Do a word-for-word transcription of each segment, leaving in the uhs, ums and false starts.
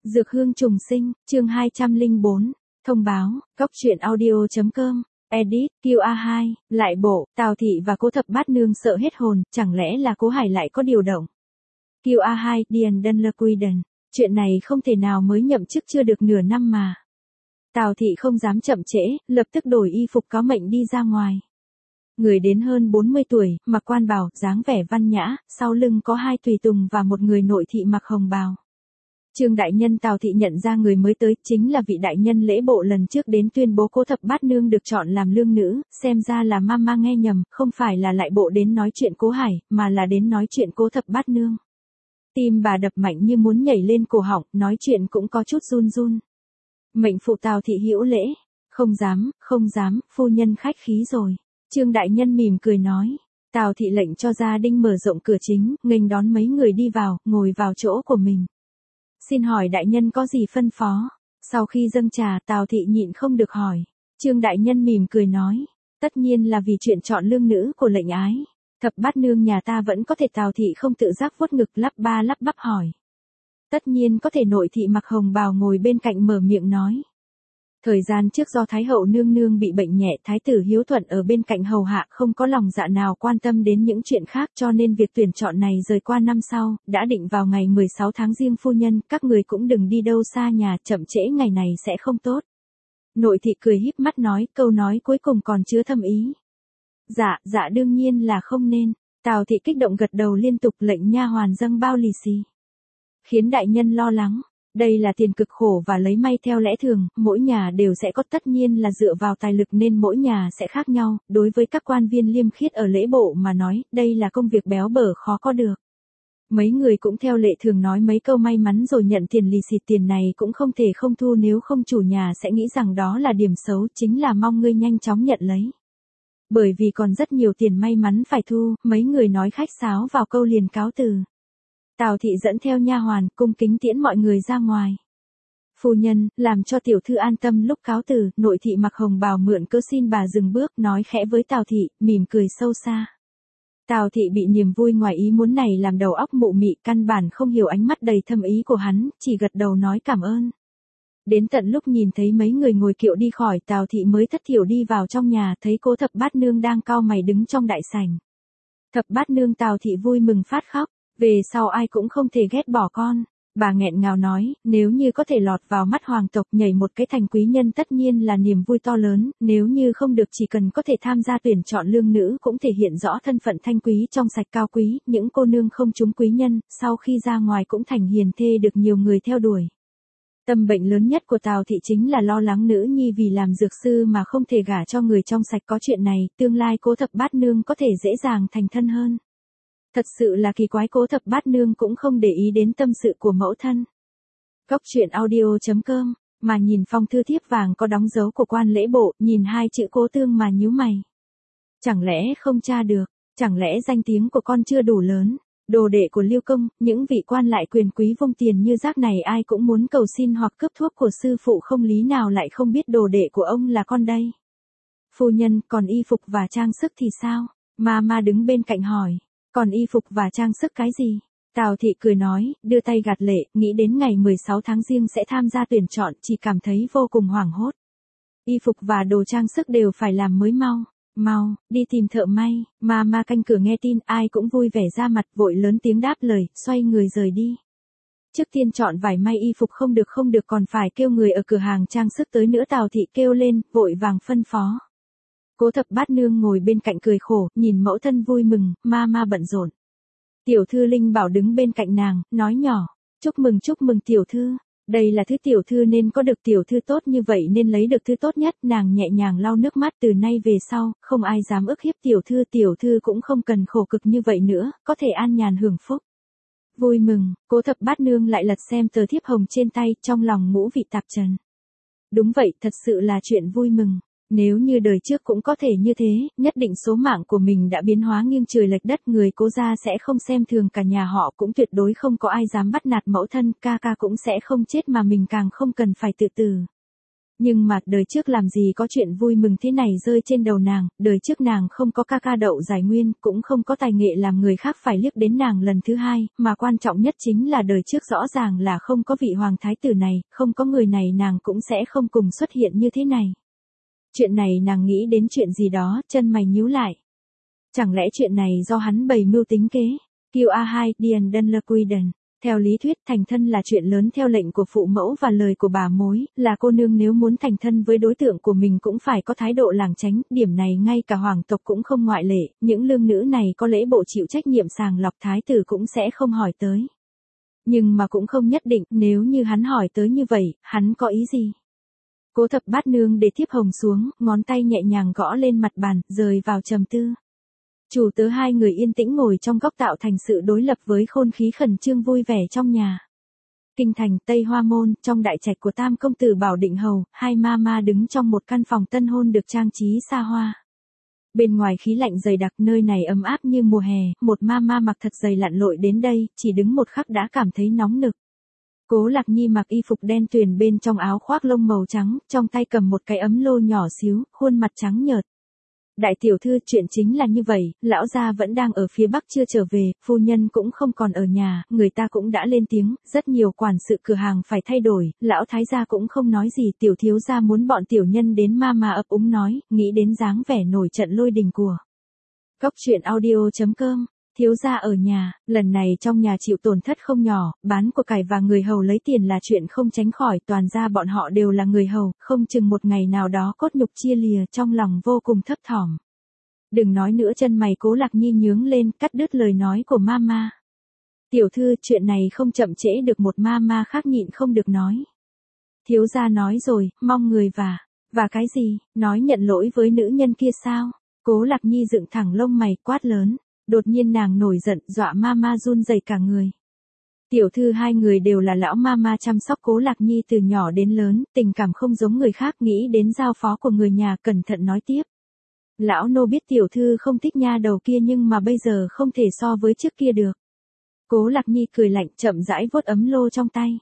Dược hương trùng sinh, chương hai trăm lẻ bốn, thông báo, góc truyện audio.com, edit, Q A hai, lại bộ, Tào Thị và Cố Thập Bát Nương sợ hết hồn, chẳng lẽ là Cố Hải lại có điều động. Q A hai, Điền Đân Lơ Quy Đần, chuyện này không thể nào mới nhậm chức chưa được nửa năm mà. Tào Thị không dám chậm trễ, lập tức đổi y phục cáo mệnh đi ra ngoài. Người đến hơn bốn mươi tuổi, mặc quan bào, dáng vẻ văn nhã, sau lưng có hai tùy tùng và một người nội thị mặc hồng bào. Trương đại nhân Tào Thị nhận ra người mới tới chính là vị đại nhân lễ bộ lần trước đến tuyên bố Cố Thập Bát Nương được chọn làm lương nữ, xem ra là mama nghe nhầm, không phải là lại bộ đến nói chuyện Cố Hải, mà là đến nói chuyện Cố Thập Bát Nương. Tim bà đập mạnh như muốn nhảy lên cổ họng, nói chuyện cũng có chút run run. Mệnh phụ Tào Thị hữu lễ, không dám, không dám, phu nhân khách khí rồi. Trương đại nhân mỉm cười nói. Tào Thị lệnh cho gia đình mở rộng cửa chính, nghênh đón mấy người đi vào, ngồi vào chỗ của mình. Xin hỏi đại nhân có gì phân phó? Sau khi dâng trà, Tào Thị nhịn không được hỏi. Trương đại nhân mỉm cười nói. Tất nhiên là vì chuyện chọn lương nữ của lệnh ái. Thập Bát Nương nhà ta vẫn có thể. Tào Thị không tự giác vuốt ngực lắp ba lắp bắp hỏi. Tất nhiên có thể. Nội thị mặc hồng bào ngồi bên cạnh mở miệng nói. Thời gian trước do Thái hậu nương nương bị bệnh nhẹ, Thái tử Hiếu Thuận ở bên cạnh hầu hạ không có lòng dạ nào quan tâm đến những chuyện khác, cho nên việc tuyển chọn này rời qua năm sau, đã định vào ngày mười sáu tháng Giêng. Phu nhân, các người cũng đừng đi đâu xa nhà, chậm trễ ngày này sẽ không tốt. Nội thị cười híp mắt nói, câu nói cuối cùng còn chứa thâm ý. Dạ, dạ đương nhiên là không nên. Tào Thị kích động gật đầu liên tục, lệnh nha hoàn dâng bao lì xì. Khiến đại nhân lo lắng. Đây là tiền cực khổ và lấy may theo lẽ thường, mỗi nhà đều sẽ có, tất nhiên là dựa vào tài lực nên mỗi nhà sẽ khác nhau. Đối với các quan viên liêm khiết ở lễ bộ mà nói, đây là công việc béo bở khó có được. Mấy người cũng theo lệ thường nói mấy câu may mắn rồi nhận tiền lì xì. Tiền này cũng không thể không thu, nếu không chủ nhà sẽ nghĩ rằng đó là điểm xấu, chính là mong ngươi nhanh chóng nhận lấy. Bởi vì còn rất nhiều tiền may mắn phải thu, mấy người nói khách sáo vào câu liền cáo từ. Tào Thị dẫn theo nha hoàn, cung kính tiễn mọi người ra ngoài. Phu nhân, làm cho tiểu thư an tâm lúc cáo từ, nội thị mặc hồng bào mượn cớ xin bà dừng bước, nói khẽ với Tào Thị, mỉm cười sâu xa. Tào Thị bị niềm vui ngoài ý muốn này làm đầu óc mụ mị, căn bản không hiểu ánh mắt đầy thâm ý của hắn, chỉ gật đầu nói cảm ơn. Đến tận lúc nhìn thấy mấy người ngồi kiệu đi khỏi, Tào Thị mới thất thiểu đi vào trong nhà, thấy Cố Thập Bát Nương đang cau mày đứng trong đại sảnh. Thập Bát Nương Tào Thị vui mừng phát khóc. Về sau ai cũng không thể ghét bỏ con. Bà nghẹn ngào nói, nếu như có thể lọt vào mắt hoàng tộc nhảy một cái thành quý nhân tất nhiên là niềm vui to lớn, nếu như không được chỉ cần có thể tham gia tuyển chọn lương nữ cũng thể hiện rõ thân phận thanh quý trong sạch cao quý, những cô nương không trúng quý nhân, sau khi ra ngoài cũng thành hiền thê được nhiều người theo đuổi. Tâm bệnh lớn nhất của Tào Thị chính là lo lắng nữ nhi vì làm dược sư mà không thể gả cho người trong sạch. Có chuyện này, tương lai Cố Thập Bát Nương có thể dễ dàng thành thân hơn. Thật sự là kỳ quái, Cố Thập Bát Nương cũng không để ý đến tâm sự của mẫu thân. Góc truyện audio.com, mà nhìn phong thư thiếp vàng có đóng dấu của quan lễ bộ, nhìn hai chữ Cố Tương mà nhíu mày. Chẳng lẽ không tra được, chẳng lẽ danh tiếng của con chưa đủ lớn, đồ đệ của Liêu Công, những vị quan lại quyền quý vung tiền như rác này ai cũng muốn cầu xin hoặc cướp thuốc của sư phụ, không lý nào lại không biết đồ đệ của ông là con đây. Phu nhân, còn y phục và trang sức thì sao? Mama đứng bên cạnh hỏi. Còn y phục và trang sức cái gì? Tào Thị cười nói, đưa tay gạt lệ, nghĩ đến ngày mười sáu tháng Giêng sẽ tham gia tuyển chọn, chỉ cảm thấy vô cùng hoảng hốt. Y phục và đồ trang sức đều phải làm mới mau. Mau, đi tìm thợ may. Mama canh cửa nghe tin, ai cũng vui vẻ ra mặt, vội lớn tiếng đáp lời, xoay người rời đi. Trước tiên chọn vải may y phục không được không được còn phải kêu người ở cửa hàng trang sức tới nữa. Tào Thị kêu lên, vội vàng phân phó. Cố Thập Bát Nương ngồi bên cạnh cười khổ, nhìn mẫu thân vui mừng, mama bận rộn. Tiểu thư Linh Bảo đứng bên cạnh nàng, nói nhỏ, chúc mừng chúc mừng tiểu thư, đây là thứ tiểu thư nên có được, tiểu thư tốt như vậy nên lấy được thứ tốt nhất. Nàng nhẹ nhàng lau nước mắt, từ nay về sau, không ai dám ức hiếp tiểu thư, tiểu thư cũng không cần khổ cực như vậy nữa, có thể an nhàn hưởng phúc. Vui mừng, Cố Thập Bát Nương lại lật xem tờ thiếp hồng trên tay, trong lòng ngũ vị tạp trần. Đúng vậy, thật sự là chuyện vui mừng. Nếu như đời trước cũng có thể như thế, nhất định số mạng của mình đã biến hóa nghiêng trời lệch đất. Người Cố gia sẽ không xem thường cả nhà họ, cũng tuyệt đối không có ai dám bắt nạt mẫu thân, ca ca cũng sẽ không chết mà mình càng không cần phải tự tử. Nhưng mà đời trước làm gì có chuyện vui mừng thế này rơi trên đầu nàng, đời trước nàng không có ca ca đậu giải nguyên, cũng không có tài nghệ làm người khác phải liếc đến nàng lần thứ hai, mà quan trọng nhất chính là đời trước rõ ràng là không có vị hoàng thái tử này, không có người này nàng cũng sẽ không cùng xuất hiện như thế này. Chuyện này nàng nghĩ đến chuyện gì đó, chân mày nhíu lại. Chẳng lẽ chuyện này do hắn bày mưu tính kế? Q A hai, Dian Dunlaquiden. Theo lý thuyết thành thân là chuyện lớn theo lệnh của phụ mẫu và lời của bà mối, là cô nương nếu muốn thành thân với đối tượng của mình cũng phải có thái độ lảng tránh, điểm này ngay cả hoàng tộc cũng không ngoại lệ, những lương nữ này có lễ bộ chịu trách nhiệm sàng lọc thái tử cũng sẽ không hỏi tới. Nhưng mà cũng không nhất định, nếu như hắn hỏi tới như vậy, hắn có ý gì? Cố Thập Bát Nương để thiếp hồng xuống, ngón tay nhẹ nhàng gõ lên mặt bàn, rời vào trầm tư. Chủ tớ hai người yên tĩnh ngồi trong góc tạo thành sự đối lập với khôn khí khẩn trương vui vẻ trong nhà. Kinh thành Tây Hoa Môn, trong đại trạch của Tam công tử Bảo Định Hầu, hai ma ma đứng trong một căn phòng tân hôn được trang trí xa hoa. Bên ngoài khí lạnh dày đặc, nơi này ấm áp như mùa hè, một ma ma mặc thật dày lặn lội đến đây, chỉ đứng một khắc đã cảm thấy nóng nực. Cố Lạc Nhi mặc y phục đen tuyền bên trong áo khoác lông màu trắng, trong tay cầm một cái ấm lô nhỏ xíu, khuôn mặt trắng nhợt. Đại tiểu thư, chuyện chính là như vậy, lão gia vẫn đang ở phía Bắc chưa trở về, phu nhân cũng không còn ở nhà, người ta cũng đã lên tiếng, rất nhiều quản sự cửa hàng phải thay đổi, lão thái gia cũng không nói gì, tiểu thiếu gia muốn bọn tiểu nhân đến ma ma ấp úng nói, nghĩ đến dáng vẻ nổi trận lôi đình của. Góc truyện audio chấm com. Thiếu gia ở nhà, lần này trong nhà chịu tổn thất không nhỏ, bán của cải và người hầu lấy tiền là chuyện không tránh khỏi, toàn ra bọn họ đều là người hầu, không chừng một ngày nào đó cốt nhục chia lìa, trong lòng vô cùng thấp thỏm. Đừng nói nữa, chân mày Cố Lạc Nhi nhướng lên, cắt đứt lời nói của mama. Tiểu thư, chuyện này không chậm trễ được, một mama khác nhịn không được nói. Thiếu gia nói rồi, mong người và, và cái gì, nói nhận lỗi với nữ nhân kia sao? Cố Lạc Nhi dựng thẳng lông mày, quát lớn. Đột nhiên nàng nổi giận, dọa mama run rẩy cả người. Tiểu thư, hai người đều là lão mama chăm sóc Cố Lạc Nhi từ nhỏ đến lớn, tình cảm không giống người khác, nghĩ đến giao phó của người nhà, cẩn thận nói tiếp. Lão nô biết tiểu thư không thích nha đầu kia, nhưng mà bây giờ không thể so với trước kia được. Cố Lạc Nhi cười lạnh, chậm rãi vuốt ấm lô trong tay.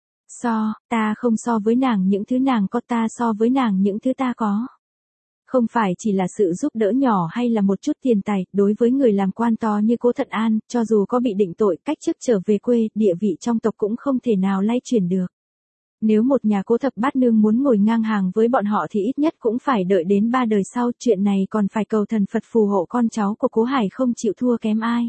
So, ta không so với nàng những thứ nàng có, ta so với nàng những thứ ta có. Không phải chỉ là sự giúp đỡ nhỏ hay là một chút tiền tài, đối với người làm quan to như Cố Thận An, cho dù có bị định tội, cách chức trở về quê, địa vị trong tộc cũng không thể nào lay chuyển được. Nếu một nhà Cố Thập Bát Nương muốn ngồi ngang hàng với bọn họ thì ít nhất cũng phải đợi đến ba đời sau, chuyện này còn phải cầu thần Phật phù hộ con cháu của Cố Hải không chịu thua kém ai.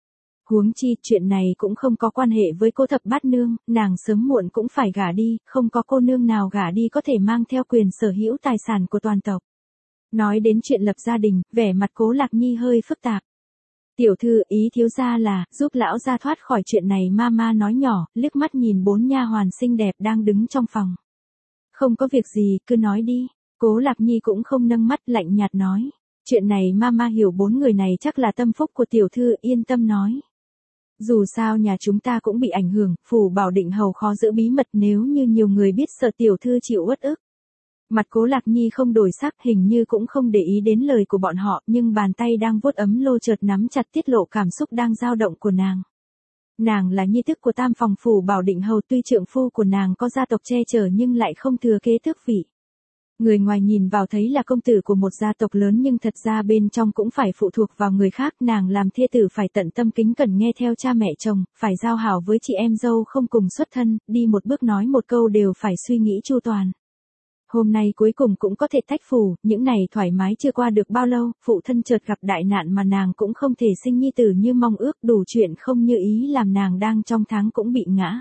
Huống chi, chuyện này cũng không có quan hệ với Cố Thập Bát Nương, nàng sớm muộn cũng phải gả đi, không có cô nương nào gả đi có thể mang theo quyền sở hữu tài sản của toàn tộc. Nói đến chuyện lập gia đình, vẻ mặt Cố Lạc Nhi hơi phức tạp. Tiểu thư, ý thiếu gia là, giúp lão gia thoát khỏi chuyện này, mama nói nhỏ, liếc mắt nhìn bốn nha hoàn xinh đẹp đang đứng trong phòng. Không có việc gì, cứ nói đi. Cố Lạc Nhi cũng không nâng mắt, lạnh nhạt nói. Chuyện này mama hiểu, bốn người này chắc là tâm phúc của tiểu thư, yên tâm nói. Dù sao nhà chúng ta cũng bị ảnh hưởng, phủ Bảo Định Hầu khó giữ bí mật, nếu như nhiều người biết sợ tiểu thư chịu uất ức. Mặt Cố Lạc Nhi không đổi sắc, hình như cũng không để ý đến lời của bọn họ, nhưng bàn tay đang vuốt ấm lô chợt nắm chặt, tiết lộ cảm xúc đang dao động của nàng. Nàng là nhi tức của tam phòng phủ Bảo Định Hầu, tuy trượng phu của nàng có gia tộc che chở nhưng lại không thừa kế tước vị. Người ngoài nhìn vào thấy là công tử của một gia tộc lớn, nhưng thật ra bên trong cũng phải phụ thuộc vào người khác, nàng làm thê tử phải tận tâm kính cẩn nghe theo cha mẹ chồng, phải giao hảo với chị em dâu không cùng xuất thân, đi một bước nói một câu đều phải suy nghĩ chu toàn. Hôm nay cuối cùng cũng có thể tách phủ, những này thoải mái chưa qua được bao lâu, phụ thân chợt gặp đại nạn mà nàng cũng không thể sinh nhi tử như mong ước, đủ chuyện không như ý làm nàng đang trong tháng cũng bị ngã.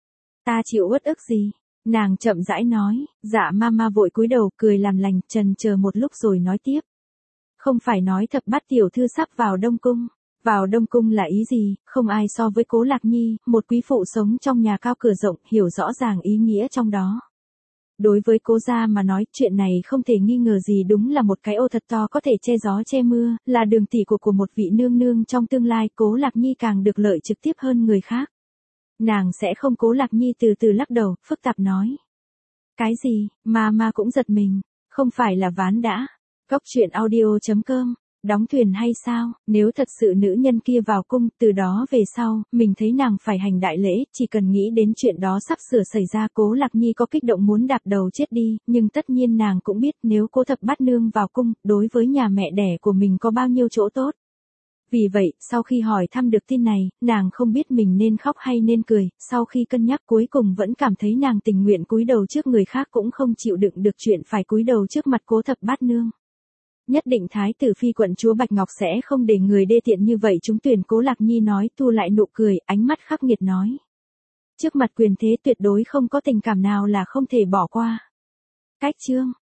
Ta chịu uất ức gì? Nàng chậm rãi nói, dạ mama vội cúi đầu, cười làm lành, trần chờ một lúc rồi nói tiếp. Không phải nói Thập Bát tiểu thư sắp vào Đông Cung. Vào Đông Cung là ý gì? Không ai so với Cố Lạc Nhi, một quý phụ sống trong nhà cao cửa rộng, hiểu rõ ràng ý nghĩa trong đó. Đối với Cố gia mà nói, chuyện này không thể nghi ngờ gì, đúng là một cái ô thật to có thể che gió che mưa, là đường tỷ của của một vị nương nương trong tương lai. Cố Lạc Nhi càng được lợi trực tiếp hơn người khác. Nàng sẽ không. Cố Lạc Nhi từ từ lắc đầu, phức tạp nói. Cái gì? Mà mà cũng giật mình, không phải là ván đã. Góc truyện audio chấm com Đóng thuyền hay sao, nếu thật sự nữ nhân kia vào cung, từ đó về sau, mình thấy nàng phải hành đại lễ, chỉ cần nghĩ đến chuyện đó sắp sửa xảy ra, Cố Lạc Nhi có kích động muốn đạp đầu chết đi, nhưng tất nhiên nàng cũng biết nếu Cố Thập Bát Nương vào cung, đối với nhà mẹ đẻ của mình có bao nhiêu chỗ tốt. Vì vậy, sau khi hỏi thăm được tin này, nàng không biết mình nên khóc hay nên cười, sau khi cân nhắc cuối cùng vẫn cảm thấy nàng tình nguyện cúi đầu trước người khác cũng không chịu đựng được chuyện phải cúi đầu trước mặt Cố Thập Bát Nương. Nhất định Thái tử phi quận chúa Bạch Ngọc sẽ không để người đê tiện như vậy trúng tuyển, Cố Lạc Nhi nói, thu lại nụ cười, ánh mắt khắc nghiệt nói. Trước mặt quyền thế tuyệt đối không có tình cảm nào là không thể bỏ qua. Cách chương